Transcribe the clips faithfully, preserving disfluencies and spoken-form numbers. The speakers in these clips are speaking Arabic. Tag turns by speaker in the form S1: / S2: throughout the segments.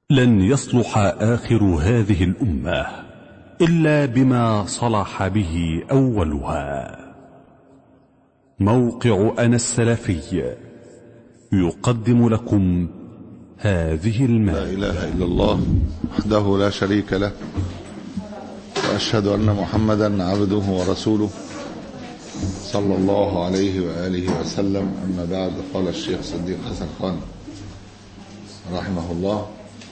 S1: لن يصلح آخر هذه الأمة إلا بما صلح به أولها. موقع أنا السلفي يقدم لكم هذه المادة.
S2: لا إله إلا الله وحده لا شريك له، وأشهد أن محمدا عبده ورسوله صلى الله عليه وآله وسلم. أما بعد، قال الشيخ صديق حسن خان رحمه الله: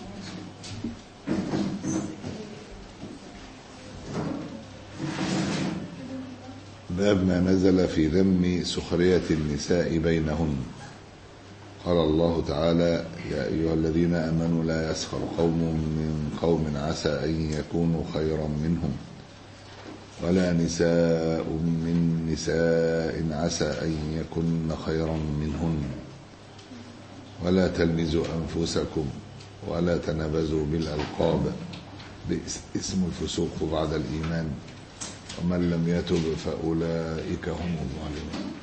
S2: باب ما نزل في ذم سخرية النساء بينهن. قال الله تعالى: يا أيها الذين آمنوا لا يسخر قوم من قوم عسى أن يكونوا خيرا منهم، ولا نساء من نساء عسى أن يكن خيرا منهن، ولا تلمزوا أنفسكم ولا تنابزوا بالألقاب، بئس اسم الفسوق بعد الإيمان، ومن لم يتب فأولئك هم الظالمون.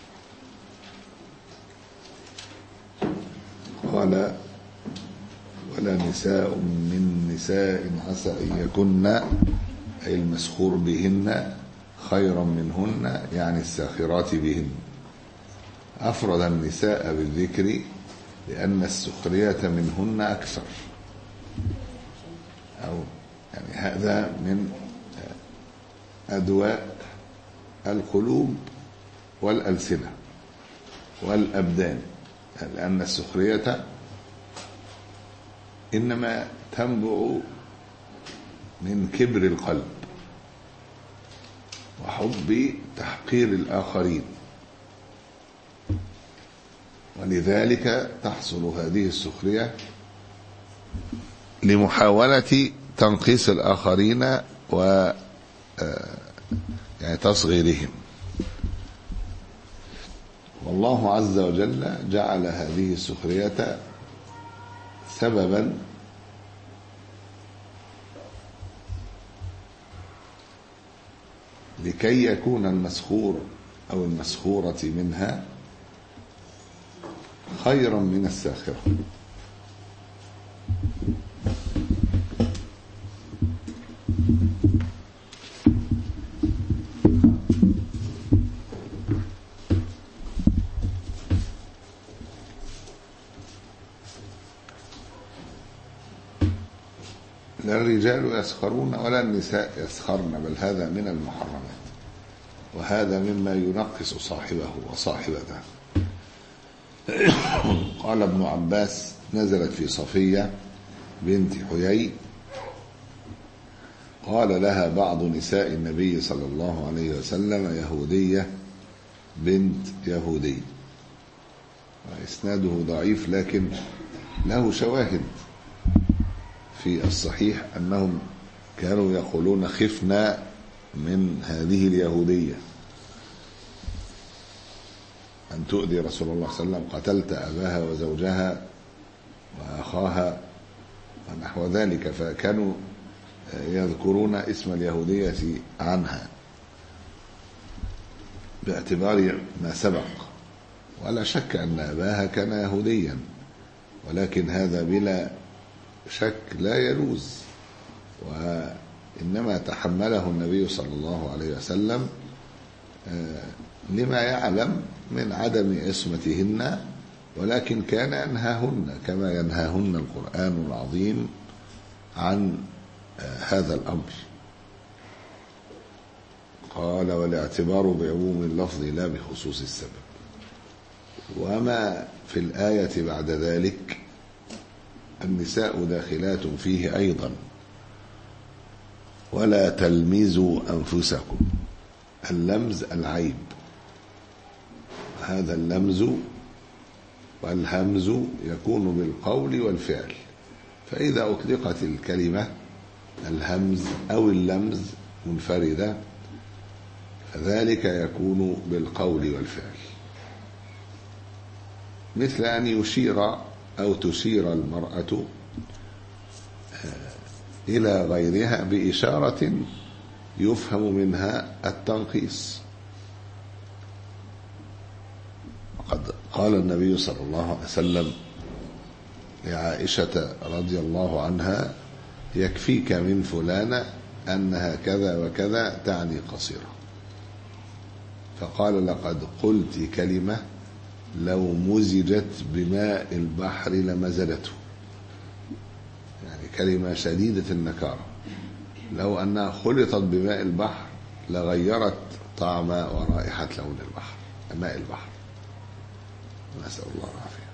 S2: قال: ولا نساء من نساء عسى أن يكن، أي المسخور بهن، خيرا منهن، يعني الساخرات بهن. أفرد النساء بالذكر لأن السخرية منهن أكثر، أو يعني هذا من أدواء القلوب والألسنة والأبدان، لأن السخرية إنما تنبع من كبر القلب وحب تحقير الآخرين، ولذلك تحصل هذه السخرية لمحاولة تنقيص الآخرين و يعني تصغيرهم. والله عز وجل جعل هذه السخرية سببا لكي يكون المسخور أو المسخورة منها خيرا من الساخرة. لا الرجال يسخرون ولا النساء يسخرن، بل هذا من المحرمات، وهذا مما ينقص صاحبه وصاحبته. قال ابن عباس: نزلت في صفية بنت حيي، قال لها بعض نساء النبي صلى الله عليه وسلم: يهودية بنت يهودي. وإسناده ضعيف، لكن له شواهد في الصحيح أنهم كانوا يقولون: خفنا من هذه اليهودية أن تؤذي رسول الله صلى الله عليه وسلم، قتلت أباها وزوجها وأخاها ونحو ذلك، فكانوا يذكرون اسم اليهودية عنها باعتبار ما سبق. ولا شك أن أباها كان يهوديا، ولكن هذا بلا شك لا يجوز، وإنما تحمله النبي صلى الله عليه وسلم لما يعلم من عدم عصمتهن، ولكن كان ينهاهن كما ينهاهن القرآن العظيم عن هذا الأمر. قال: والاعتبار بعموم اللفظ لا بخصوص السبب. وما في الآية بعد ذلك النساء داخلات فيه أيضا. ولا تلمزوا أنفسكم، اللمز العيب، هذا اللمز والهمز يكون بالقول والفعل، فإذا أطلقت الكلمة الهمز أو اللمز منفردة فذلك يكون بالقول والفعل، مثل أن يشير أو تشير المرأة إلى غيرها بإشارة يفهم منها التنقيص. وقد قال النبي صلى الله عليه وسلم لعائشة رضي الله عنها: يكفيك من فلانة أنها كذا وكذا تعني قصيرة. فقال: لقد قلت كلمة لو مزجت بماء البحر لمزجته، يعني كلمة شديدة النكارة، لو أنها خلطت بماء البحر لغيرت طعم ورائحة لون البحر، ماء البحر، نسأل الله العافية.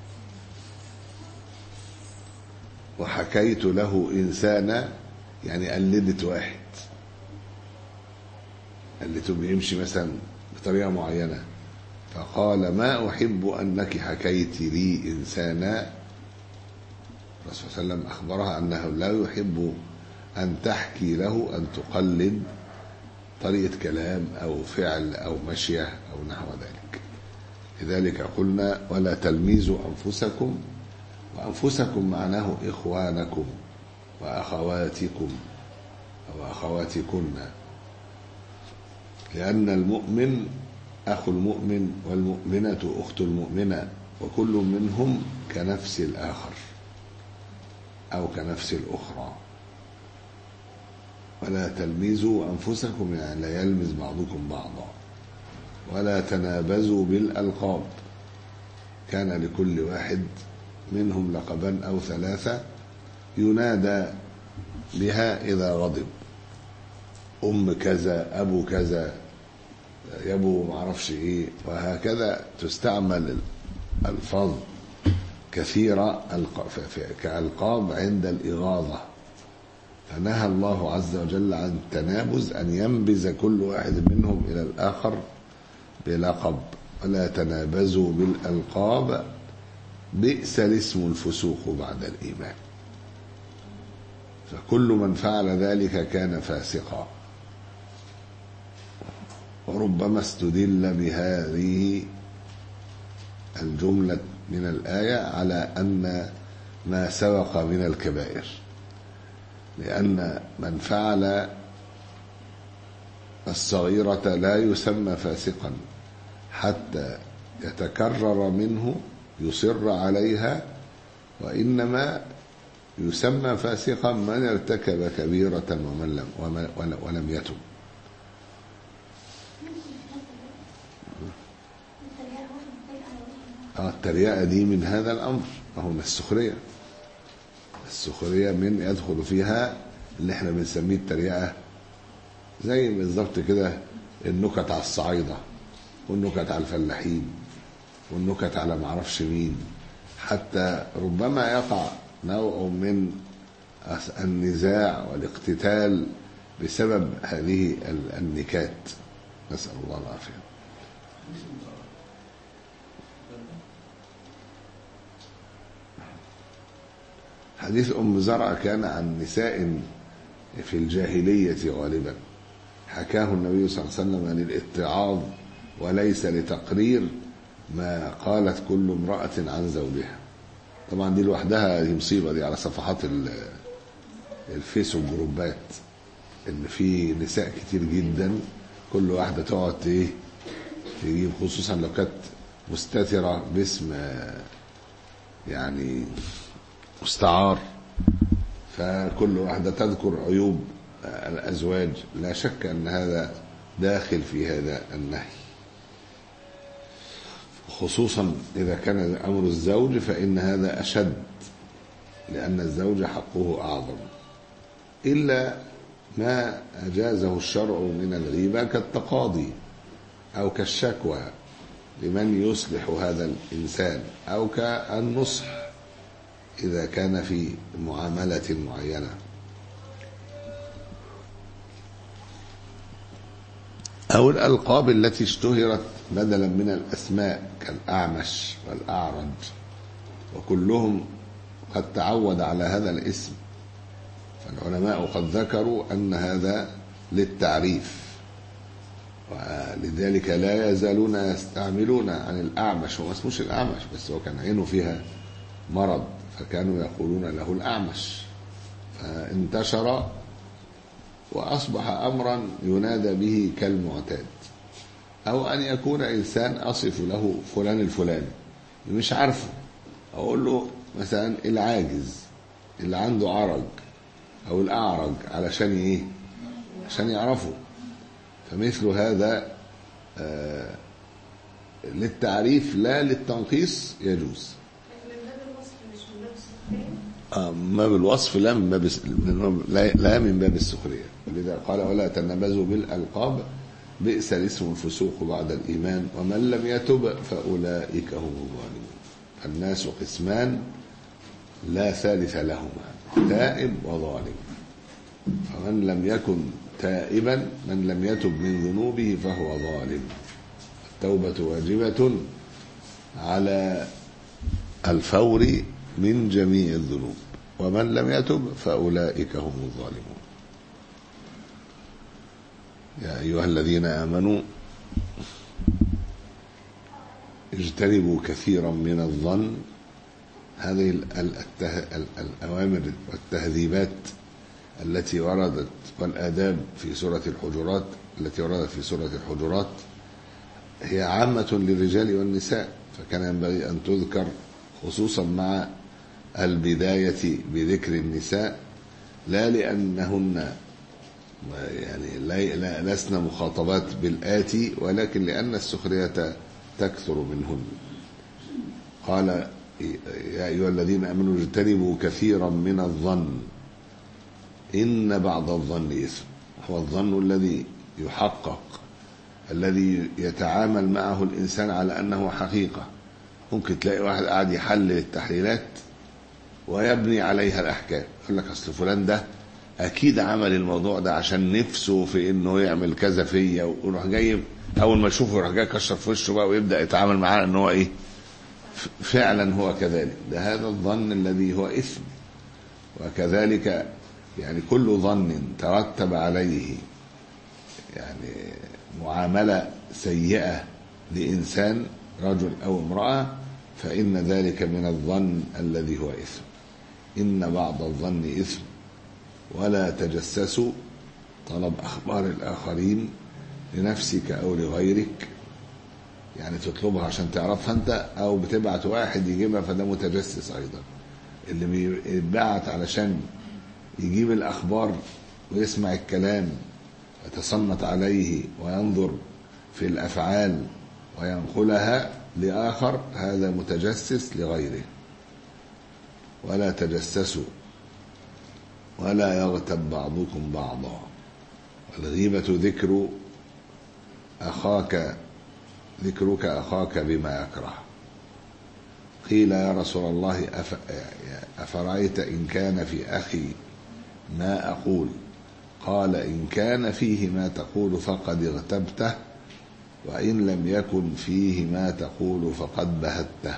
S2: وحكيت له إنسانا، يعني قلدت واحد، قلدته بيمشي مثلا بطريقة معينة، فقال: ما أحب أنك حكيت لي إنسانا. الرسول صلى الله عليه وسلم أخبرها أنه لا يحب أن تحكي له، أن تقلد طريقة كلام أو فعل أو مشية أو نحو ذلك. لذلك قلنا: ولا تلميزوا أنفسكم، وأنفسكم معناه إخوانكم وأخواتكم أو أخواتكن، لأن المؤمن أخو المؤمن والمؤمنة أخت المؤمنة، وكل منهم كنفس الآخر أو كنفس الأخرى. ولا تلمزوا أنفسكم، يعني لا يلمز بعضكم بعضا. ولا تنابزوا بالألقاب، كان لكل واحد منهم لقبا أو ثلاثة ينادى بها إذا غضب: أم كذا، أبو كذا، يبو معرفش إيه، وهكذا تستعمل الألفاظ كثيرة كألقاب عند الإغاظة. فنهى الله عز وجل عن التنابز، أن ينبز كل واحد منهم إلى الآخر بلقب. ولا تنابزوا بالألقاب بئس الاسم الفسوق بعد الإيمان. فكل من فعل ذلك كان فاسقا. وربما استدل بهذه الجملة من الآية على أن ما سبق من الكبائر، لأن من فعل الصغيرة لا يسمى فاسقا حتى يتكرر منه، يصر عليها، وإنما يسمى فاسقا من ارتكب كبيرة ومن لم ولم يتب. اه التريقة دي من هذا الأمر، أهو من السخرية. السخرية من يدخل فيها اللي احنا بنسميه التريقة، زي بالظبط كده النكت على الصعايدة والنكت على الفلاحين والنكت على معرفش مين، حتى ربما يقع نوع من النزاع والاقتتال بسبب هذه النكات، نسأل الله العافية. حديث أم زرع كان عن نساء في الجاهلية غالبا، حكاه النبي صلى الله عليه وسلم للاتعاظ وليس لتقرير ما قالت كل امرأة عن زوجها. طبعا دي لوحدها دي مصيبة، دي على صفحات الفيس والجروبات، ان في نساء كتير جدا كل واحدة تقعد ايه تجيب، خصوصا لو كانت مستترة باسم يعني مستعار، فكل واحدة تذكر عيوب الأزواج. لا شك أن هذا داخل في هذا النهي، خصوصا إذا كان أمر الزوج، فإن هذا أشد، لأن الزوج حقه أعظم، إلا ما أجازه الشرع من الغيبة كالتقاضي أو كالشكوى لمن يصلح هذا الإنسان، أو كالنصح إذا كان في معاملة معينة. أو الألقاب التي اشتهرت بدلا من الأسماء كالأعمش والأعرج، وكلهم قد تعود على هذا الاسم، فالعلماء قد ذكروا أن هذا للتعريف، ولذلك لا يزالون يستعملون عن الأعمش. هو ما اسموش الأعمش، بس هو كان عينه فيها مرض فكانوا يقولون له الأعمش، فانتشر وأصبح أمرا ينادى به كالمعتاد. أو أن يكون إنسان أصف له فلان الفلاني مش عارفه، أقول له مثلا العاجز اللي عنده عرج أو الأعرج علشان إيه؟ عشان يعرفوا. فمثل هذا آه للتعريف لا للتنقيص يجوز. آه ما بالوصف لا من باب لا من باب السخرية. ولذا قال ولا تنبذوا بالألقاب بئس الاسم الفسوق بعد الإيمان ومن لم يتب فأولئك هم الظالمون. الناس قسمان لا ثالث لهما تائب وظالم. فمن لم يكن تائبا من لم يتب من ذنوبه فهو ظالم. التوبة واجبة على الفور من جميع الذنوب ومن لم يتب فأولئك هم الظالمون. يا أيها الذين آمنوا اجتنبوا كثيرا من الظن. هذه الأوامر والتهذيبات التي وردت والآداب في سورة الحجرات التي وردت في سورة الحجرات هي عامة للرجال والنساء، فكان ينبغي أن تذكر خصوصا مع البداية بذكر النساء، لا لأنهن يعني لسنا مخاطبات بالآتي، ولكن لأن السخرية تكثر منهن. قال يا أيها الذين آمنوا اجتنبوا كثيرا من الظن إن بعض الظن إثم. هو الظن الذي يحقق، الذي يتعامل معه الإنسان على أنه حقيقة. ممكن تلاقي واحد قاعد يحلل التحليلات ويبني عليها الأحكام، يقول لك أصل فلان ده أكيد عمل الموضوع ده عشان نفسه في إنه يعمل كذا فيا، ويروح جاي أول ما يشوفه يروح جاي كشر في وشه بقى ويبدأ يتعامل معاه إن هو إيه فعلا هو كذلك. ده هذا الظن الذي هو إثم. وكذلك يعني كل ظن ترتب عليه يعني معاملة سيئة لإنسان رجل أو امرأة فإن ذلك من الظن الذي هو إثم. إن بعض الظن إثم ولا تجسسوا. طلب أخبار الآخرين لنفسك أو لغيرك، يعني تطلبها عشان تعرفها أنت، أو بتبعت واحد يجيبها فده متجسس أيضا. اللي بيبعت علشان يجيب الأخبار ويسمع الكلام يتصنت عليه وينظر في الأفعال وينقلها لآخر، هذا متجسس لغيره. ولا تجسسوا ولا يغتب بعضكم بعضا. والغيبة ذكر أخاك ذكرك أخاك بما يكره. قيل يا رسول الله أفرأيت إن كان في أخي ما أقول؟ قال إن كان فيه ما تقول فقد اغتبته، وإن لم يكن فيه ما تقول فقد بهته.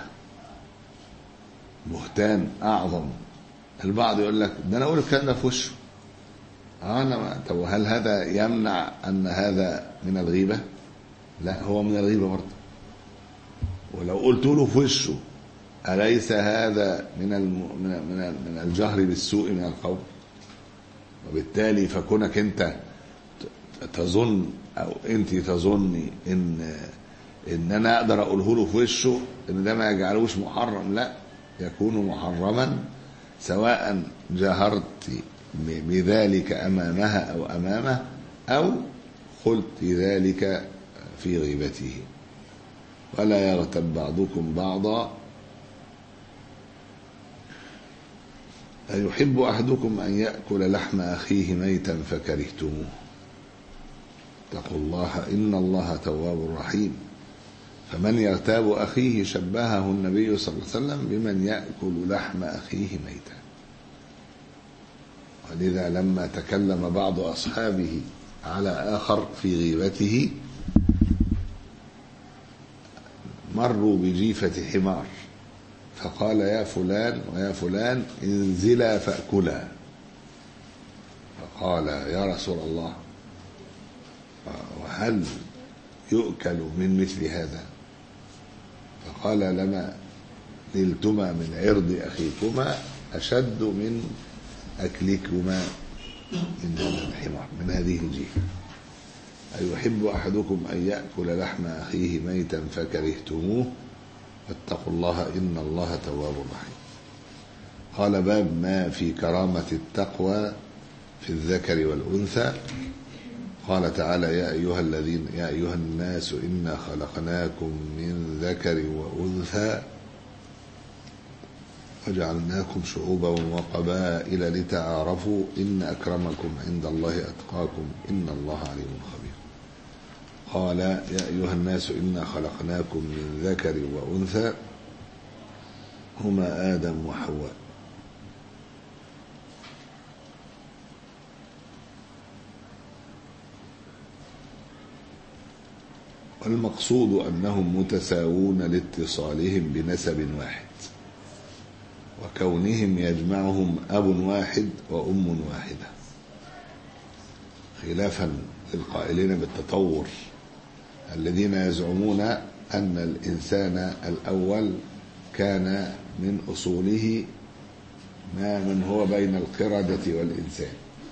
S2: بهتان أعظم. البعض يقول لك ده أنا أقول الكلام ده في وشه. أنا ما طب هل هذا يمنع أن هذا من الغيبة؟ لا، هو من الغيبة برضه. ولو قلت له في وشه أليس هذا من من من الجهر بالسوء من القول؟ وبالتالي فكونك أنت تظن أو أنت تظني إن إن أنا أقدر أقوله له في وشه إن ده ما يجعلوش محرم، لا، يكون محرما سواء جهرت بذلك أمامها أو أمامه أو قلت ذلك في غيبته. ولا يغتب بعضكم بعضا. أيحب أحدكم أن يأكل لحم أخيه ميتا فكرهتموه؟ اتقوا الله إن الله تواب رحيم. فمن يغتاب أخيه شبهه النبي صلى الله عليه وسلم بمن يأكل لحم أخيه ميتا. ولذا لما تكلم بعض أصحابه على آخر في غيبته مروا بجيفة حمار فقال يا فلان ويا فلان انزلا فأكلا. فقال يا رسول الله وهل يؤكل من مثل هذا؟ فقال لما نلتما من عرض أخيكما أشد من أكلكما من هذا الحمار من هذه الجيفة. أيحب أحدكم أن يأكل لحم أخيه ميتا فكرهتموه؟ فاتقوا الله إن الله تواب رحيم. قال: باب ما في كرامة التقوى في الذكر والأنثى. قال تعالى: يا أيها الذين يا أيها الناس إنا خلقناكم من ذكر وأنثى وجعلناكم شعوبا وقبائل لتعارفوا إن أكرمكم عند الله أتقاكم إن الله عليم خبير. قال: يا أيها الناس إنا خلقناكم من ذكر وأنثى هما آدم وحواء. والمقصود أنهم متساوون لاتصالهم بنسب واحد وكونهم يجمعهم أب واحد وأم واحدة، خلافا للقائلين بالتطور الذين يزعمون أن الإنسان الأول كان من أصوله ما من هو بين القردة والإنسان،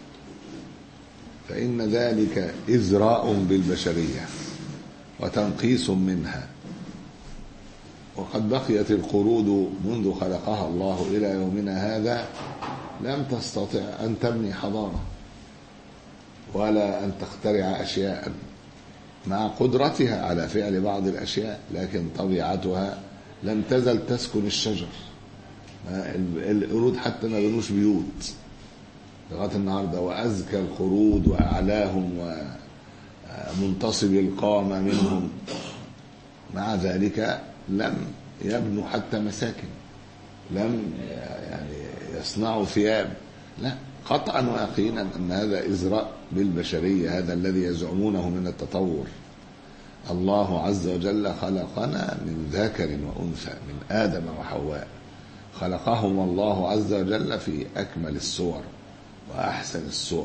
S2: فإن ذلك إزراء بالبشرية وتنقيص منها، وقد بقيت القرود منذ خلقها الله إلى يومنا هذا لم تستطع أن تبني حضارة ولا أن تخترع أشياء مع قدرتها على فعل بعض الأشياء، لكن طبيعتها لم تزل تسكن الشجر. القرود حتى ما بنوش بيوت لغاية النهاردة، وأزكى القرود وأعلاهم ومنتصب القامة منهم، مع ذلك لم يبنوا حتى مساكن، لم يعني يصنعوا ثياب، لا، قطعا ويقينا أن هذا إزراء بالبشرية، هذا الذي يزعمونه من التطور. الله عز وجل خلقنا من ذكر وأنثى، من آدم وحواء، خلقهم الله عز وجل في أكمل الصور وأحسن الصور،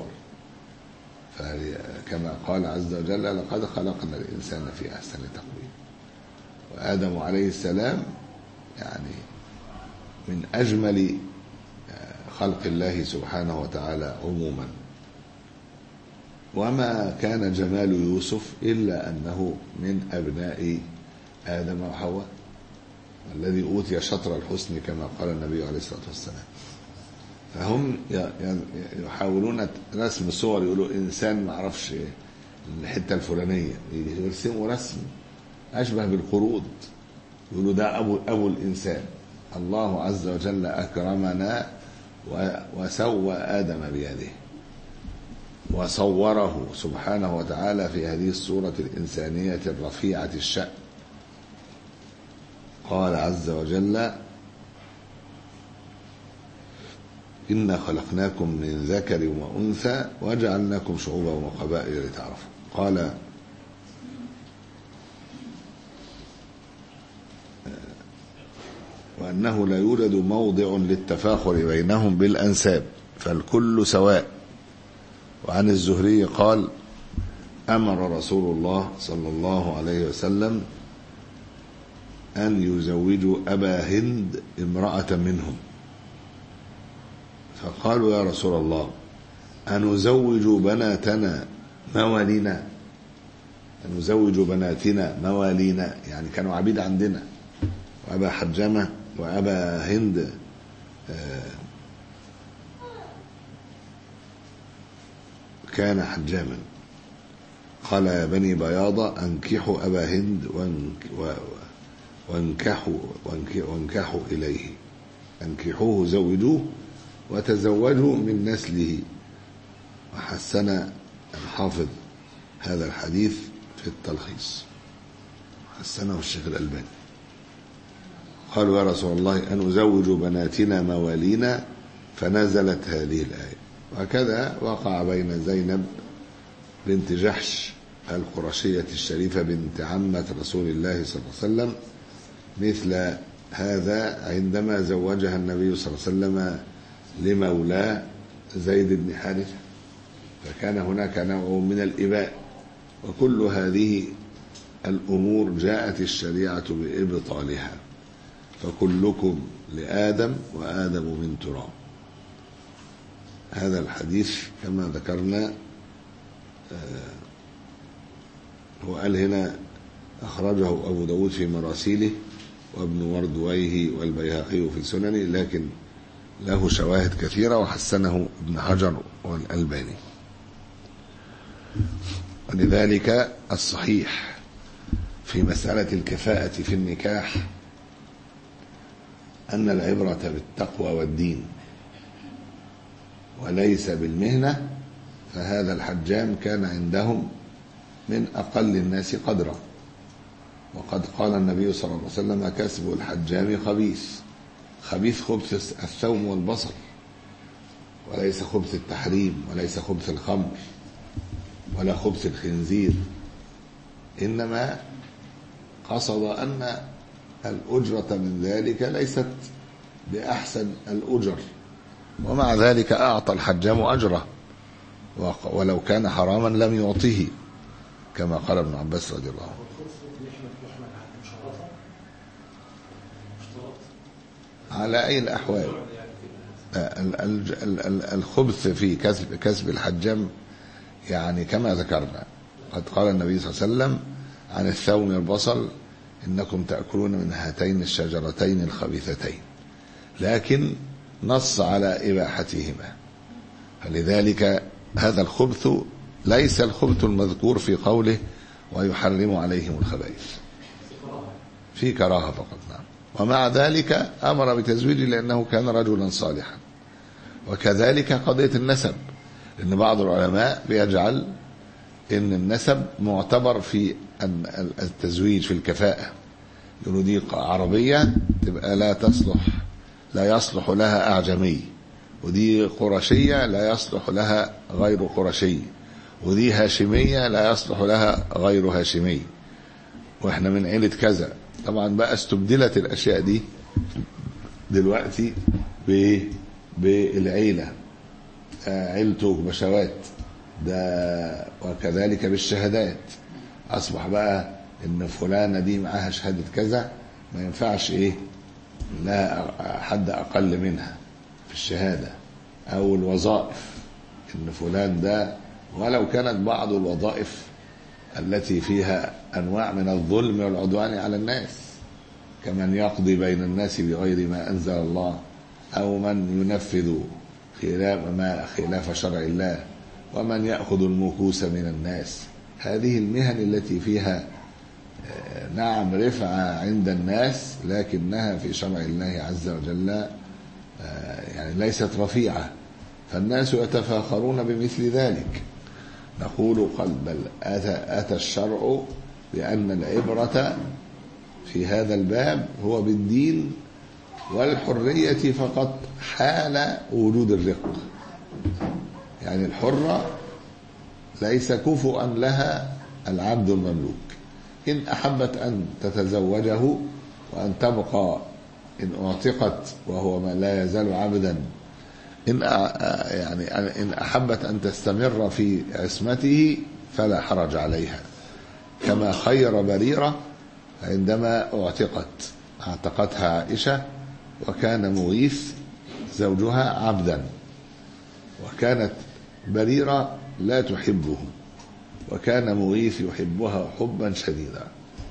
S2: كما قال عز وجل: لقد خلقنا الإنسان في أحسن تقويم. وآدم عليه السلام يعني من أجمل خلق الله سبحانه وتعالى عموما. وما كان جمال يوسف إلا أنه من أبناء آدم وحواء، الذي أوتي شطر الحسن كما قال النبي عليه الصلاة والسلام. فهم يحاولون رسم صور، يقولوا إنسان ما عرفش الحتة الفلانية، يرسموا رسم أشبه بالقرود، يقولوا ده أبو, أبو الإنسان. الله عز وجل أكرمنا وسوى آدم بيده وصوره سبحانه وتعالى في هذه الصورة الإنسانية الرفيعة الشأن. قال عز وجل: إنا خلقناكم من ذكر وأنثى وجعلناكم شعوبا وقبائل لتعارفوا. قال: وأنه لا يوجد موضع للتفاخر بينهم بالأنساب فالكل سواء. وعن الزهري قال: أمر رسول الله صلى الله عليه وسلم أن يزوجوا أبا هند امرأة منهم، فقالوا: يا رسول الله، أنزوج بناتنا موالينا، أنزوج بناتنا موالينا، يعني كانوا عبيد عندنا. وأبا حجامة وأبا هند كان حجاما. قال: يا بني بياضة، أنكحوا أبا هند وانكحوا, وانكحوا إليه، أنكحوه زوجوه وتزوجوا من نسله. وحسن الحافظ هذا الحديث في التلخيص، حسنه الشيخ الألباني. قالوا: يا رسول الله، أن نزوج بناتنا موالينا، فنزلت هذه الآية. وكذا وقع بين زينب بنت جحش القرشية الشريفة بنت عمة رسول الله صلى الله عليه وسلم مثل هذا عندما زوجها النبي صلى الله عليه وسلم لمولاه زيد بن حارثة، فكان هناك نوع من الإباء. وكل هذه الأمور جاءت الشريعة بإبطالها، فكلكم لآدم وآدم من تراب. هذا الحديث كما ذكرنا هو قال هنا أخرجه أبو داود في مراسيله وابن وردويه والبيهقي في سننه، لكن له شواهد كثيرة وحسنه ابن حجر والألباني. ولذلك الصحيح في مسألة الكفاءة في النكاح أن العبرة بالتقوى والدين وليس بالمهنة، فهذا الحجام كان عندهم من أقل الناس قدرا، وقد قال النبي صلى الله عليه وسلم: كسب الحجام خبيث. خبيث خبث الثوم والبصل، وليس خبث التحريم، وليس خبث الخمر، ولا خبث الخنزير، إنما قصد أن الأجرة من ذلك ليست بأحسن الأجر، ومع ذلك أعطى الحجام أجره، ولو كان حراما لم يعطيه، كما قال ابن عباس رضي الله عنه. على أي الأحوال الخبث في كسب كسب الحجام يعني كما ذكرنا، قد قال النبي صلى الله عليه وسلم عن الثوم والبصل: إنكم تأكلون من هاتين الشجرتين الخبيثتين، لكن نص على إباحتهما. فلذلك هذا الخبث ليس الخبث المذكور في قوله: ويحرم عليهم الخبائث، في كراهة فقط. نعم. ومع ذلك أمر بتزويجه لأنه كان رجلا صالحا. وكذلك قضية النسب، لأن بعض العلماء بيجعل إن النسب معتبر في التزويج في الكفاءة، يقولوا دي عربية تبقى لا تصلح لا يصلح لها أعجمي، ودي قرشية لا يصلح لها غير قرشي، ودي هاشمية لا يصلح لها غير هاشمي، وإحنا من عيلة كذا. طبعا بقى استبدلت الأشياء دي دلوقتي بالعيلة، عيلته بشوات ده، وكذلك بالشهادات. أصبح بقى إن فلانة دي معاها شهادة كذا، ما ينفعش إيه لا حد أقل منها في الشهادة. أو الوظائف، إن فلان ده ولو كانت بعض الوظائف التي فيها أنواع من الظلم والعدوان على الناس، كمن يقضي بين الناس بغير ما أنزل الله، أو من ينفذ خلاف ما خلاف شرع الله، ومن يأخذ المكوس من الناس. هذه المهن التي فيها نعم رفعة عند الناس، لكنها في شرع الله عز وجل يعني ليست رفيعة، فالناس يتفاخرون بمثل ذلك. نقول قل بل أتى, أتى الشرع بأن العبرة في هذا الباب هو بالدين والحرية فقط حال وجود الرق. يعني الحرة ليس كفؤا لها العبد المملوك، إن أحبت أن تتزوجه وأن تبقى إن أعتقت وهو ما لا يزال عبدا، إن يعني إن أحبت أن تستمر في عصمته فلا حرج عليها، كما خير بريرة عندما اعتقت اعتقتها عائشة، وكان مغيث زوجها عبدا، وكانت بريرة لا تحبه، وكان مغيث يحبها حبا شديدا،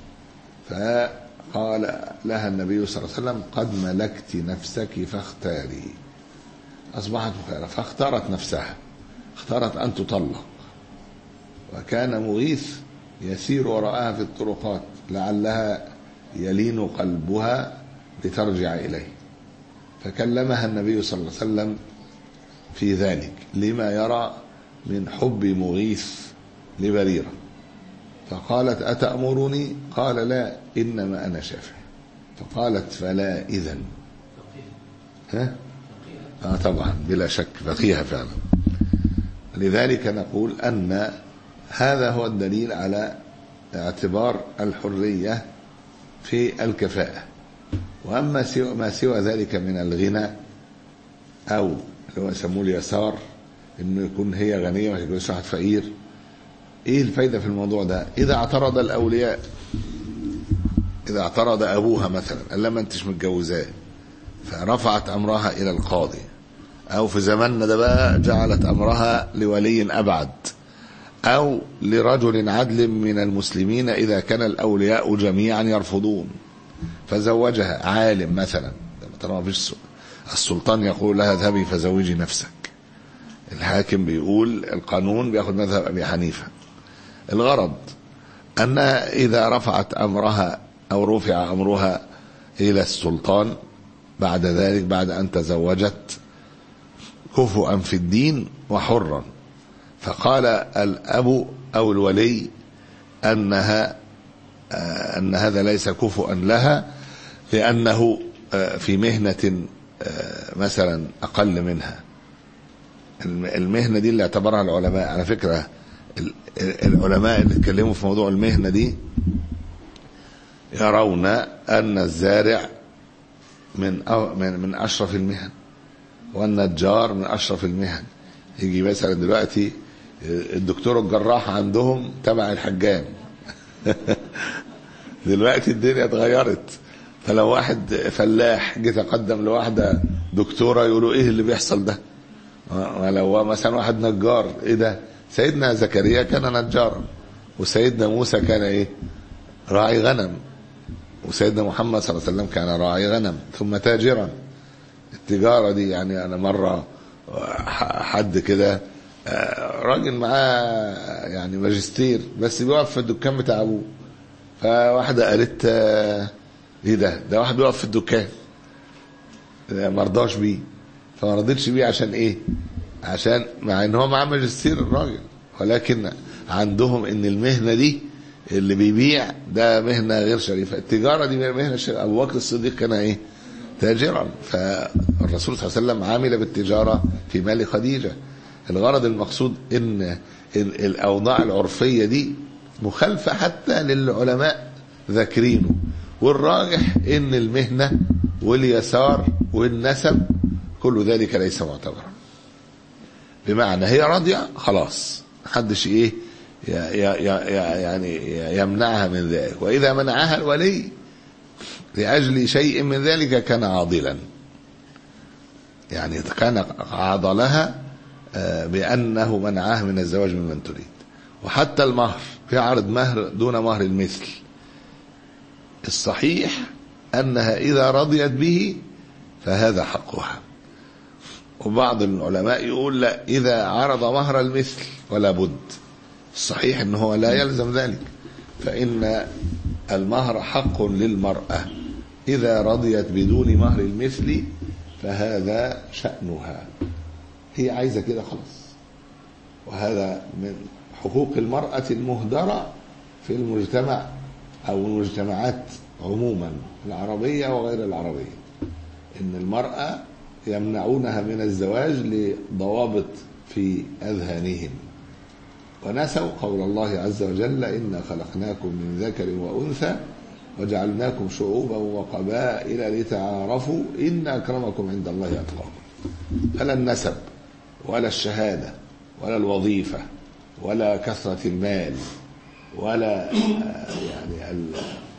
S2: فقال لها النبي صلى الله عليه وسلم: قد ملكت نفسك فاختاري. أصبحت مخيرة فاختارت نفسها، اختارت أن تطلق، وكان مغيث يسير وراءها في الطرقات لعلها يلين قلبها لترجع إليه، فكلمها النبي صلى الله عليه وسلم في ذلك لما يرى من حب مغيث لبريرة، فقالت: أتأمرني؟ قال: لا، إنما أنا شافع. فقالت: فلا إذن. ها؟ آه طبعا بلا شك فقيها فعلا. لذلك نقول أن هذا هو الدليل على اعتبار الحرية في الكفاءة. وأما سوى ما سوى ذلك من الغنى أو اللي هو يسموه اليسار، إنه يكون هي غنية وما يكونش واحد فقير، إيه الفايدة في الموضوع ده؟ إذا اعترض الأولياء، إذا اعترض أبوها مثلا قال لما أنتش متجوزاه، فرفعت أمرها إلى القاضي، أو في زماننا ده بقى جعلت أمرها لولي أبعد، أو لرجل عدل من المسلمين إذا كان الأولياء جميعا يرفضون، فزوجها عالم مثلا، ترى ما فيش السلطان يقول لها اذهبي فزوجي نفسك، الحاكم بيقول، القانون بياخد مذهب أبي حنيفة. الغرض أنها إذا رفعت أمرها أو رفع أمرها إلى السلطان بعد ذلك، بعد أن تزوجت، كفؤا في الدين وحرا، فقال الأب أو الولي أنها أن هذا ليس كفؤا لها لأنه في مهنة مثلا أقل منها. المهنة دي اللي اعتبرها العلماء، على فكرة العلماء اللي اتكلموا في موضوع المهنة دي يرون أن الزارع من من من أشرف المهن، وأن النجار من أشرف المهن. يجي مثلا دلوقتي الدكتور الجراح عندهم تبع الحجام دلوقتي الدنيا اتغيرت، فلو واحد فلاح جه تقدم لواحدة دكتورة يقولوا ايه اللي بيحصل ده؟ ولو مثلا واحد نجار، ايه ده؟ سيدنا زكريا كان نجارا، وسيدنا موسى كان ايه؟ راعي غنم، وسيدنا محمد صلى الله عليه وسلم كان راعي غنم ثم تاجرا. التجارة دي يعني انا مرة حد كده راجل معاه يعني ماجستير بس بيقف في الدكان بتاع ابوه، فواحدة قالت ايه ده؟ ده واحد بيقف في الدكان، مرضاش بيه، فما رضيتش بيه عشان ايه؟ عشان مع ان هو معاه ماجستير الراجل، ولكن عندهم ان المهنة دي اللي بيبيع ده مهنة غير شريفة. التجارة دي مهنة شريفة. ابو بكر الصديق كان ايه؟ تاجرا، فالرسول صلى الله عليه وسلم عامل بالتجارة في مال خديجة. الغرض المقصود ان الاوضاع العرفية دي مخالفة حتى للعلماء ذاكرينه، والراجح ان المهنة واليسار والنسب كل ذلك ليس معتبرا. بمعنى هي راضية خلاص، محدش ايه يعني يمنعها من ذلك، واذا منعها الولي لاجل شيء من ذلك كان عاضلا، يعني كان عاضلها بانه منعها من الزواج ممن تريد. وحتى المهر يعرض مهر دون مهر المثل، الصحيح انها اذا رضيت به فهذا حقها. وبعض العلماء يقول لا، اذا عرض مهر المثل ولا بد. الصحيح انه هو لا يلزم ذلك، فان المهر حق للمرأة، اذا رضيت بدون مهر المثل فهذا شأنها، هي عايزة كده خلاص. وهذا من حقوق المرأة المهدرة في المجتمع او المجتمعات عموما، العربية وغير العربية، ان المرأة يمنعونها من الزواج لضوابط في اذهانهم، ونسوا قول الله عز وجل: إنا خلقناكم من ذكر وأنثى وجعلناكم شعوبا وقبائل لتعارفوا إن أكرمكم عند الله أتقاكم. فلا النسب ولا الشهادة ولا الوظيفة ولا كثرة المال ولا يعني ال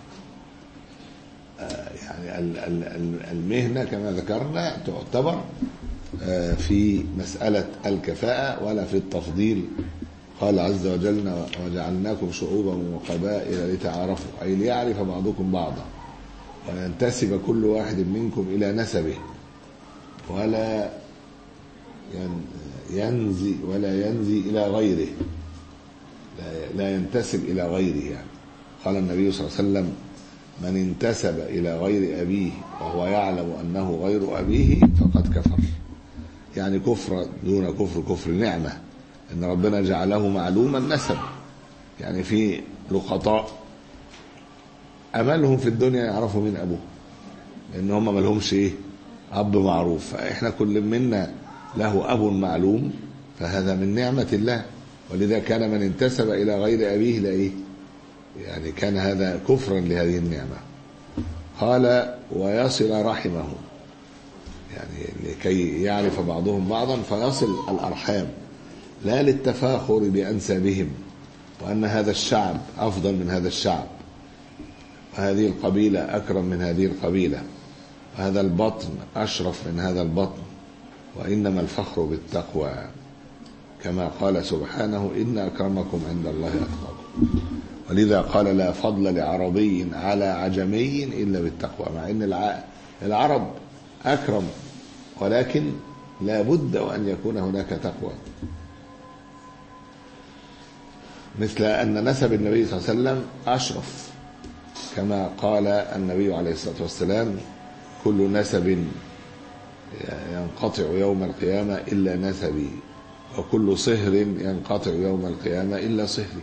S2: يعني المهنة كما ذكرنا تعتبر في مسألة الكفاءة ولا في التفضيل. قال عز وجل: وجعلناكم شعوبا وقبائل لتعارفوا، أي ليعرف بعضكم بعضا وينتسب كل واحد منكم إلى نسبه ولا ينزي ولا ينزي إلى غيره، لا ينتسب إلى غيره. يعني قال النبي صلى الله عليه وسلم: من انتسب إلى غير أبيه وهو يعلم أنه غير أبيه فقد كفر. يعني كفر دون كفر، كفر نعمة، ان ربنا جعله معلوما نسب. يعني في لقطاء املهم في الدنيا يعرفوا مين ابوه، لان هم ما لهمش ايه؟ اب معروف. فاحنا كل منا له اب معلوم، فهذا من نعمة الله. ولذا كان من انتسب الى غير ابيه لا ايه؟ يعني كان هذا كفرا لهذه النعمة. قال: ويصل رحمه، يعني لكي يعرف بعضهم بعضا فيصل الارحام، لا للتفاخر بأنسابهم وأن هذا الشعب أفضل من هذا الشعب، وهذه القبيلة أكرم من هذه القبيلة، وهذا البطن أشرف من هذا البطن، وإنما الفخر بالتقوى، كما قال سبحانه: إن أكرمكم عند الله أتقاكم. ولذا قال: لا فضل لعربي على عجمي إلا بالتقوى، مع أن العرب أكرم ولكن لا بد وأن يكون هناك تقوى، مثل أن نسب النبي صلى الله عليه وسلم أشرف، كما قال النبي عليه الصلاة والسلام: كل نسب ينقطع يوم القيامة إلا نسبي، وكل صهر ينقطع يوم القيامة إلا صهري.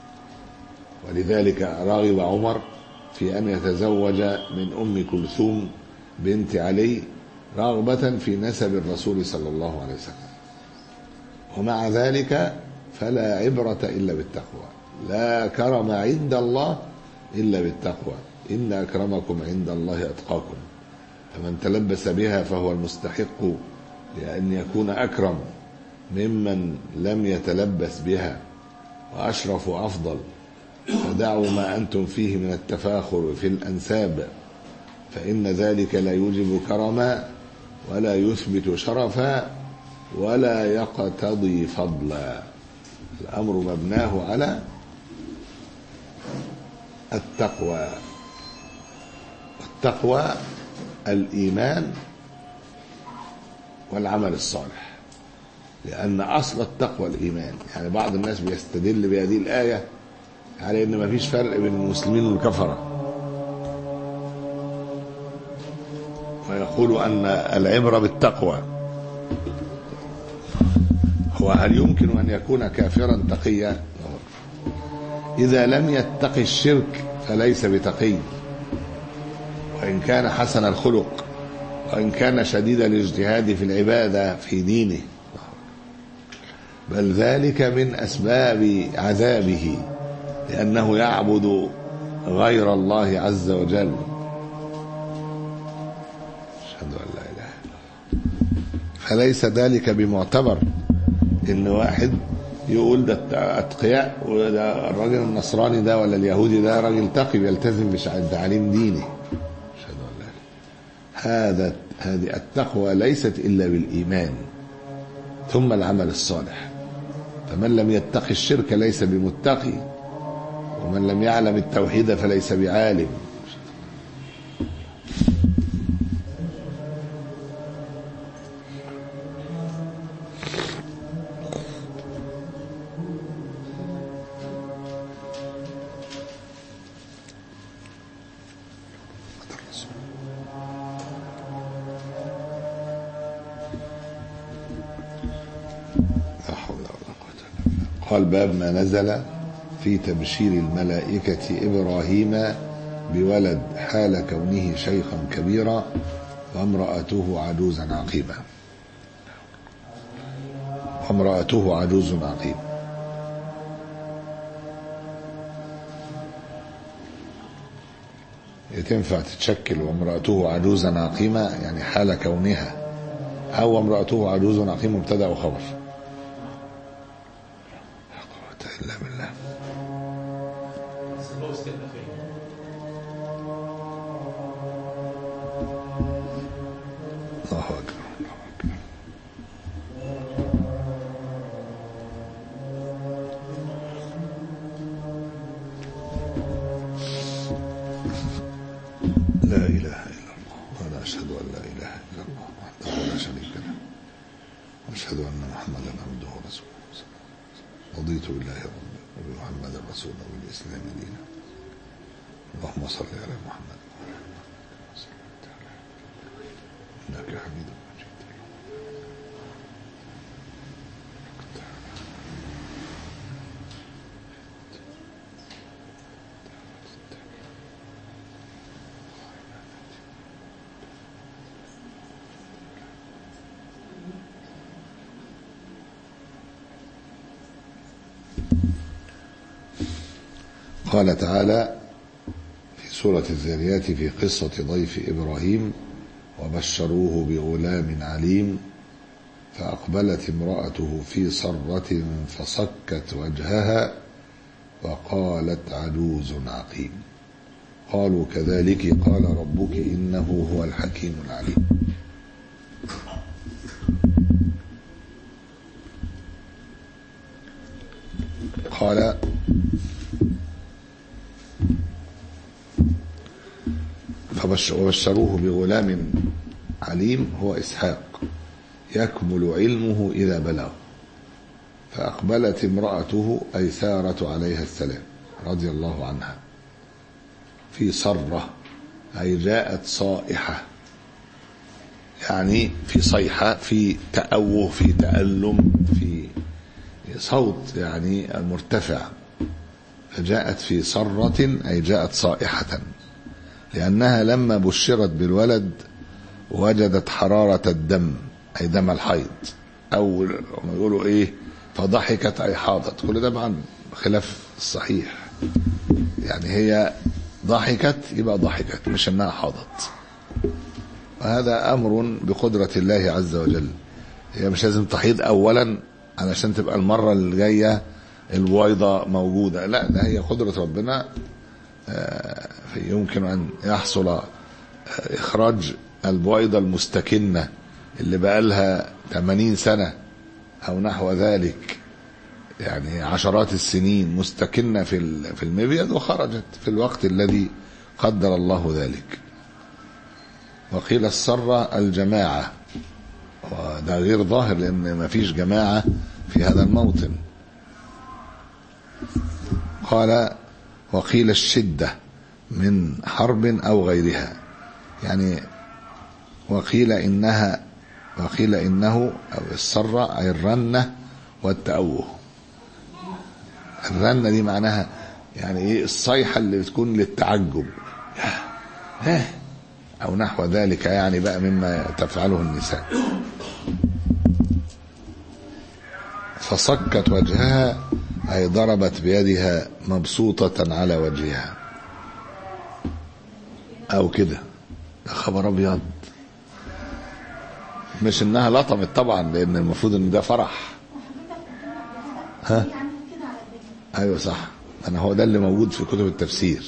S2: ولذلك رغب عمر في أن يتزوج من أم كلثوم بنت علي رغبة في نسب الرسول صلى الله عليه وسلم. ومع ذلك فلا عبرة إلا بالتقوى، لا كرم عند الله إلا بالتقوى، إن أكرمكم عند الله أتقاكم. فمن تلبس بها فهو المستحق لأن يكون أكرم ممن لم يتلبس بها، وأشرف وأفضل. فدعوا ما أنتم فيه من التفاخر في الأنساب، فإن ذلك لا يوجب كرما ولا يثبت شرفا ولا يقتضي فضلا. الأمر مبناه على التقوى، والتقوى الإيمان والعمل الصالح، لأن أصل التقوى الإيمان. يعني بعض الناس بيستدل بهذه الآية على أن ما فيش فرق بين المسلمين والكفرة، ويقول أن العبرة بالتقوى. هو هل يمكن أن يكون كافرا تقيا؟ إذا لم يتقي الشرك فليس بتقي، وإن كان حسن الخلق، وإن كان شديد الاجتهاد في العبادة في دينه، بل ذلك من أسباب عذابه، لأنه يعبد غير الله عز وجل. أشهد أن لا إله إلا الله. فليس ذلك بمعتبر إن واحد يقول ده أتقياء، وده الراجل النصراني ده ولا اليهودي ده راجل تقي بيلتزم بتعاليم دينه. أشهد أن لا إله. هذا هذه التقوى ليست إلا بالإيمان ثم العمل الصالح. فمن لم يتقي الشرك ليس بمتقي، ومن لم يعلم التوحيد فليس بعالم. قال: باب ما نزل في تبشير الملائكة إبراهيم بولد حال كونه شيخا كبيرا وامرأته عجوزا عقيما. وامرأته عجوز عقيم. تنفع تتشكل وامرأته عجوزا عقيمة، يعني حال كونها، أو امرأته عجوز عقيم مبتدأ وخبر. إلا بالله. الله أكبر. لا إله إلا الله، وأنا أشهد أن لا إله إلا الله وحده لا شريك له، وأشهد أن محمدا عبده ورسوله. رضيت بالله ربا وبمحمد رسولا وبالإسلام دينا. اللهم صل على محمد وعلى آله وصحبه إنك حميد مجيد. قال تعالى في سورة الذاريات في قصة ضيف إبراهيم: وبشروه بغلام عليم فأقبلت امرأته في صرة فصكت وجهها وقالت عجوز عقيم. قالوا: كذلك قال ربك إنه هو الحكيم العليم. قال: وبشروه بغلام عليم هو إسحاق، يكمل علمه إذا بلغ. فأقبلت امرأته أي سارة عليها السلام رضي الله عنها في صرة، أي جاءت صائحة، يعني في صيحة، في تأوه، في تألم، في صوت يعني مرتفع. فجاءت في صرة أي جاءت صائحة، لأنها لما بشرت بالولد وجدت حرارة الدم أي دم الحيض، أو ما يقولوا إيه فضحكت أي حاضت. كل ده طبعا خلاف الصحيح، يعني هي ضحكت يبقى ضحكت مش أنها حاضت، وهذا أمر بقدرة الله عز وجل. هي مش لازم تحيض أولا علشان تبقى المرة اللي جاية البويضة موجودة، لا، ده هي قدرة ربنا. يمكن أن يحصل إخراج البويضة المستكنة اللي بقالها ثمانين سنة أو نحو ذلك، يعني عشرات السنين مستكنة في في المبيض، وخرجت في الوقت الذي قدر الله ذلك. وقيل السرة الجماعة، وده غير ظاهر لأن ما فيش جماعة في هذا الموطن. قال وقيل الشدة من حرب أو غيرها، يعني وقيل إنها وقيل إنه أو السرة أي الرنة والتأوه. الرنة دي معناها يعني إيه الصيحة اللي بتكون للتعجب أو نحو ذلك، يعني بقى مما تفعله النساء. فصكت وجهها أي ضربت بيدها مبسوطة على وجهها أو كده. يا خبر أبيض، مش إنها لطمت طبعا، لأن المفروض إن ده فرح. ها أيوة صح، أنا هو ده اللي موجود في كتب التفسير،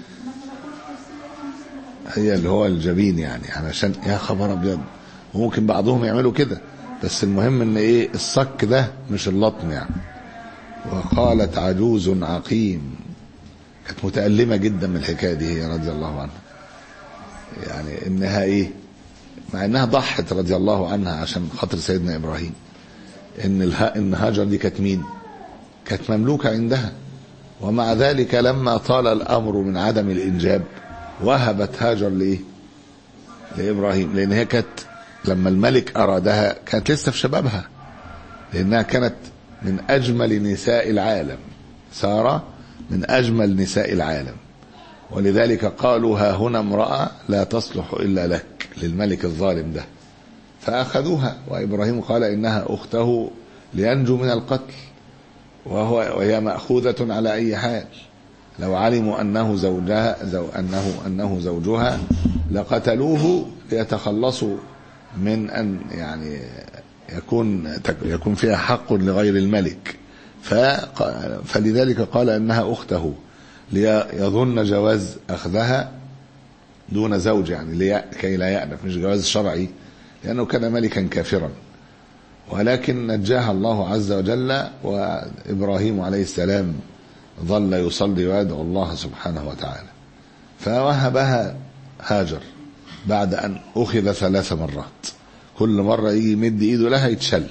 S2: هي اللي هو الجبين يعني علشان يا خبر أبيض. وممكن بعضهم يعملوا كده، بس المهم إن إيه الصك ده مش اللطم يعني. وقالت عجوز عقيم، كانت متألمة جدا من الحكاية دي هي رضي الله عنها، يعني إنها إيه مع إنها ضحت رضي الله عنها عشان خاطر سيدنا إبراهيم، إن الها إن هاجر دي كانت مين؟ كانت مملوكة عندها، ومع ذلك لما طال الأمر من عدم الإنجاب وهبت هاجر لإيه؟ لإبراهيم، لأن هي كانت لما الملك أرادها كانت لسه في شبابها، لأنها كانت من أجمل نساء العالم، سارة من أجمل نساء العالم، ولذلك قالوا ها هنا امرأة لا تصلح إلا لك، للملك الظالم ده. فأخذوها، وإبراهيم قال إنها أخته لينجو من القتل، وهو وهي مأخوذة على أي حال. لو علموا أنه زوجها زو أنه أنه زوجها لقتلوه ليتخلصوا من أن يعني يكون يكون فيها حق لغير الملك. فلذلك قال أنها أخته ليظن جواز أخذها دون زوج، يعني كي لا يأنف، مش جواز شرعي لأنه كان ملكا كافرا، ولكن نجاها الله عز وجل. وإبراهيم عليه السلام ظل يصلي ويدعو الله سبحانه وتعالى، فوهبها هاجر بعد أن أخذ ثلاث مرات، كل مرة يجي يمد إيده لها يتشل،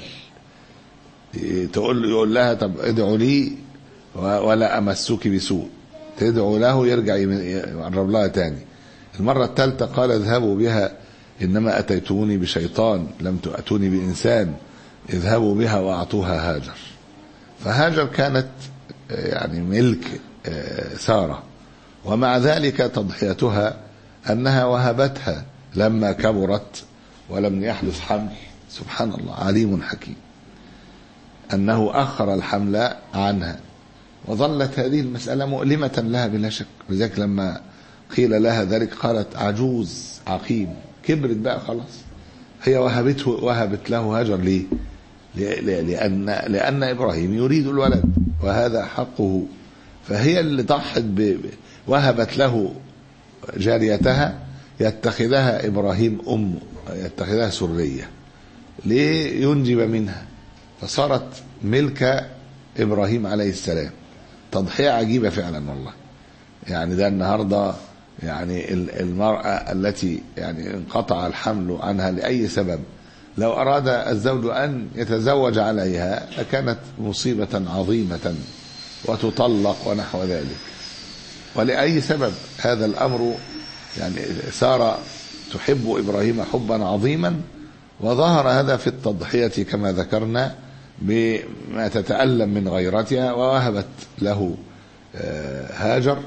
S2: تقول يقول لها طب ادعوا لي ولا أمسك بسوء، تدعو له يرجع يقرب لها تاني. المرة الثالثة قال اذهبوا بها إنما أتيتوني بشيطان لم تأتوني بإنسان، اذهبوا بها وأعطوها هاجر. فهاجر كانت يعني ملك سارة، ومع ذلك تضحيتها أنها وهبتها لما كبرت ولم يحدث حمل. سبحان الله، عليم حكيم، أنه أخر الحمل عنها، وظلت هذه المسألة مؤلمة لها بلا شك. لذلك لما قيل لها ذلك قالت عجوز عقيم، كبرت بقى خلاص. هي وهبته وهبت له هاجر ليه؟ لأن لأن إبراهيم يريد الولد وهذا حقه، فهي اللي ضحت وهبت له جاريتها يتخذها إبراهيم أم، يتخذها سرية لينجب منها، فصارت ملك إبراهيم عليه السلام. تضحية عجيبة فعلا والله. يعني ده النهاردة يعني المرأة التي يعني انقطع الحمل عنها لأي سبب لو أراد الزوج أن يتزوج عليها لكانت مصيبة عظيمة وتطلق ونحو ذلك. ولأي سبب هذا الأمر؟ يعني سارة تحب إبراهيم حبا عظيما، وظهر هذا في التضحية كما ذكرنا بما تتألم من غيرتها، ووهبت له هاجر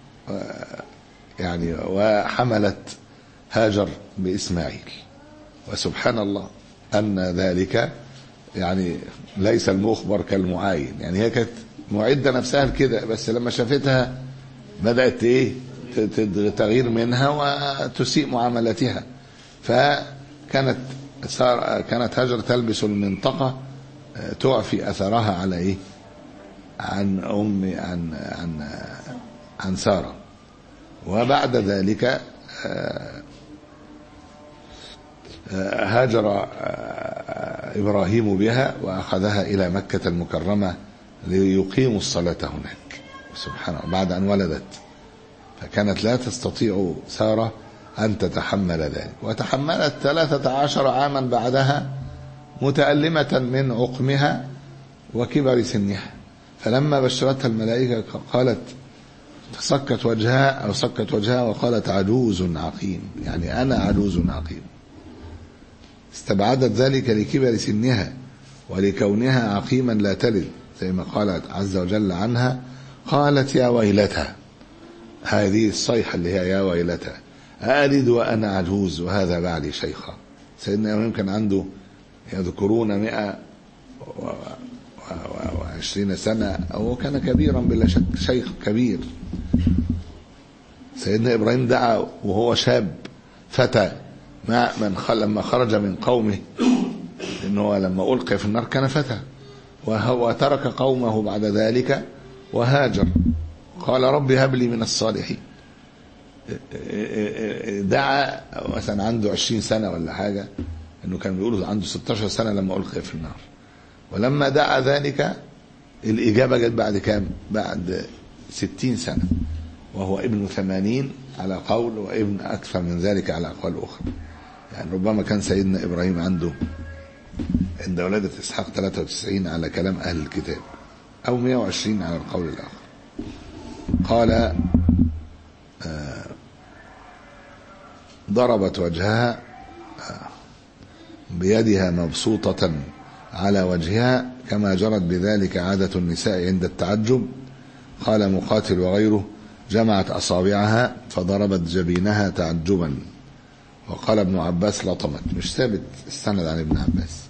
S2: يعني، وحملت هاجر بإسماعيل. وسبحان الله أن ذلك يعني ليس المخبر كالمعاين، يعني هي كانت معدة نفسها كده، بس لما شافتها بدأت ايه تغير منها وتسيء معاملتها. فكانت كانت هاجر تلبس المنطقة تعفي أثرها على ايه عن أم عن عن عن سارة. وبعد ذلك هاجر إبراهيم بها وأخذها إلى مكة المكرمة ليقيموا الصلاة هناك. سبحان الله، بعد أن ولدت، فكانت لا تستطيع سارة أن تتحمل ذلك، وتحملت ثلاثة عشر عاما بعدها متألمة من عقمها وكبر سنها. فلما بشرتها الملائكة قالت فصكت وجهها أو صكت وجهها وقالت عجوز عقيم، يعني أنا عجوز عقيم. استبعدت ذلك لكبر سنها ولكونها عقيما لا تلد، زي ما قالت عز وجل عنها قالت يا ويلتها، هذه الصيحة اللي هي يا ويلتها ألد وأنا عجوز وهذا بعلي شيخا. سيدنا إبراهيم كان عنده يذكرون مئة وعشرين سنة، أو كان كبيرا بلا شك، شيخ كبير. سيدنا إبراهيم دعا وهو شاب فتى مع من لما خرج من قومه، إنه لما ألقي في النار كان فتى، وهو ترك قومه بعد ذلك وهاجر. قال رب هب لي من الصالحين. دعا مثلا عنده عشرين سنة ولا حاجة، إنه كان بيقولوا عنده ستاشر سنة لما ألقي في النار. ولما دعا ذلك الإجابة جت بعد كام؟ بعد ستين سنة، وهو ابن ثمانين على قول، وابن أكثر من ذلك على أقوال أخرى. يعني ربما كان سيدنا إبراهيم عنده عند ولادة إسحاق ثلاثة وتسعين على كلام أهل الكتاب، أو مئة وعشرين على القول الآخر. قال آه ضربت وجهها آه بيدها مبسوطة على وجهها كما جرت بذلك عادة النساء عند التعجب. قال مقاتل وغيره جمعت أصابعها فضربت جبينها تعجبا. وقال ابن عباس لطمت، مش ثابت السند عن ابن عباس.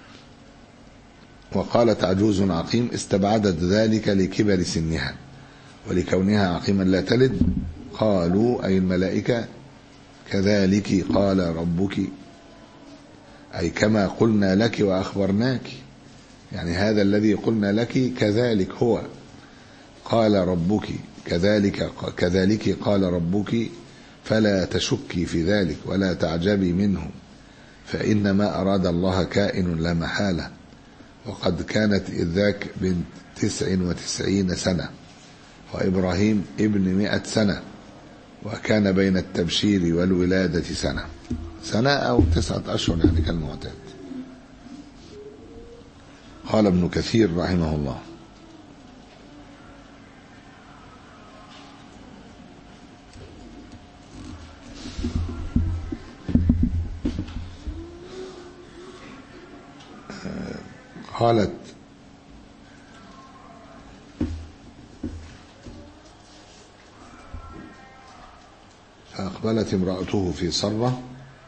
S2: وقالت عجوز عقيم استبعدت ذلك لكبر سنها ولكونها عقيما لا تلد. قالوا أي الملائكة كذلك قال ربك، أي كما قلنا لك وأخبرناك، يعني هذا الذي قلنا لك كذلك هو. قال ربك كذلك كذلك قال ربك فلا تشكي في ذلك ولا تعجبي منه، فإنما أراد الله كائن لا محالة. وقد كانت إذ ذاك بنت تسع وتسعين سنة، وإبراهيم ابن مئة سنة، وكان بين التبشير والولادة سنة سنة أو تسعة أشهر يعني كالمعتاد. قال ابن كثير رحمه الله قالت فأقبلت امرأته في صرة،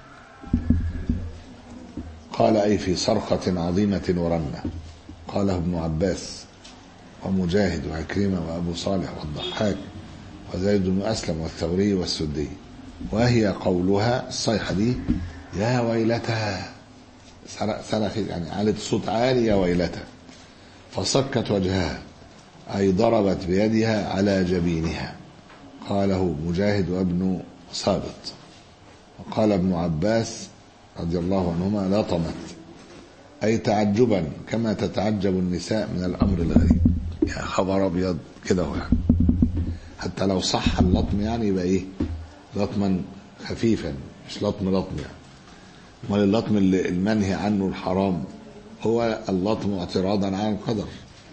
S2: قال أي في صرخة عظيمة ورنة. قاله ابن عباس ومجاهد وعكرمة وأبو صالح والضحاك وزيد بن أسلم والثوري والسدي. وهي قولها الصيحة دي يا ويلتها، صرخت يعني علت صوت عالي يا ويلتها. فصكت وجهها أي ضربت بيدها على جبينها. قاله مجاهد وابن صابت. وقال ابن عباس رضي الله عنهما لطمت أي تعجبا كما تتعجب النساء من الأمر الغريب. يا خبر أبيض كده هو، حتى لو صح اللطم يعني يبقى إيه لطما خفيفا، مش لطم لطم يعني. وللطم المنهي عنه الحرام هو اللطم اعتراضا عن القدر.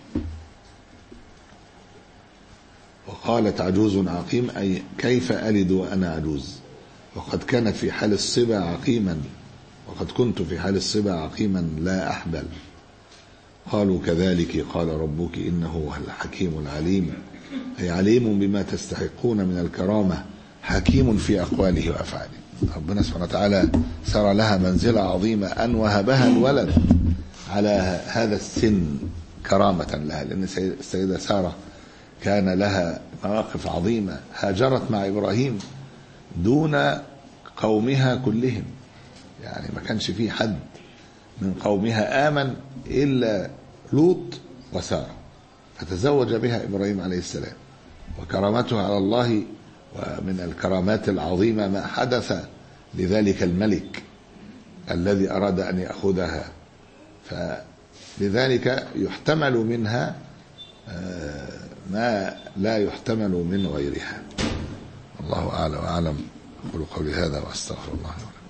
S2: وقالت عجوز عقيم أي كيف ألد وأنا عجوز وقد كانت في حال الصبا عقيما وقد كنت في حال الصبا عقيما لا أحبل. قالوا كذلك قال ربك إنه هو الحكيم العليم أي عليم بما تستحقون من الكرامة حكيم في أقواله وأفعاله. ربنا سبحانه وتعالى سرى لها منزلة عظيمة أن وهبها الولد على هذا السن كرامة لها، لأن السيدة سارة كان لها مواقف عظيمة، هاجرت مع إبراهيم دون قومها كلهم، يعني ما كانش فيه حد من قومها آمن إلا لوط وسارة، فتزوج بها إبراهيم عليه السلام. وكرامتها على الله ومن الكرامات العظيمة ما حدث لذلك الملك الذي أراد أن يأخذها، فلذلك يحتمل منها ما لا يحتمل من غيرها. الله أعلم وأعلم. أقول قولي هذا وأستغفر الله لي ولكم.